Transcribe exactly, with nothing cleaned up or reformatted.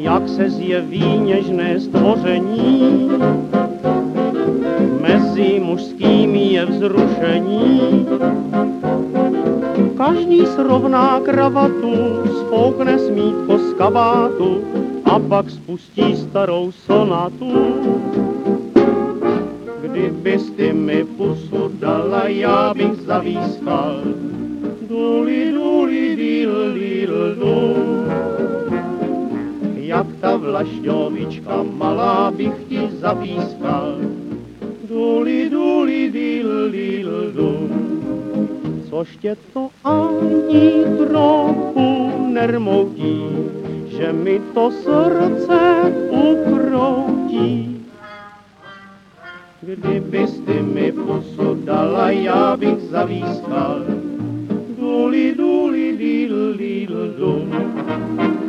jak se zjeví něžné stvoření. Mezi mužskými je vzrušení. Každý srovná kravatu, spoukne smítko z kabátu a pak spustí starou sonatu. Kdybys ty mi pusu dala, já bych zavískal. Duli, duli, dil, dil, dul. Jak ta vlašňovička malá bych ti zapískal. Duli, duli, dil, dil, dul. Což tě to ani trochu nermoutí, že mi to srdce ukroutí. Kdybys ty mi pusu dala, já bych zavískal. Duli, duli, dil, dil, dul.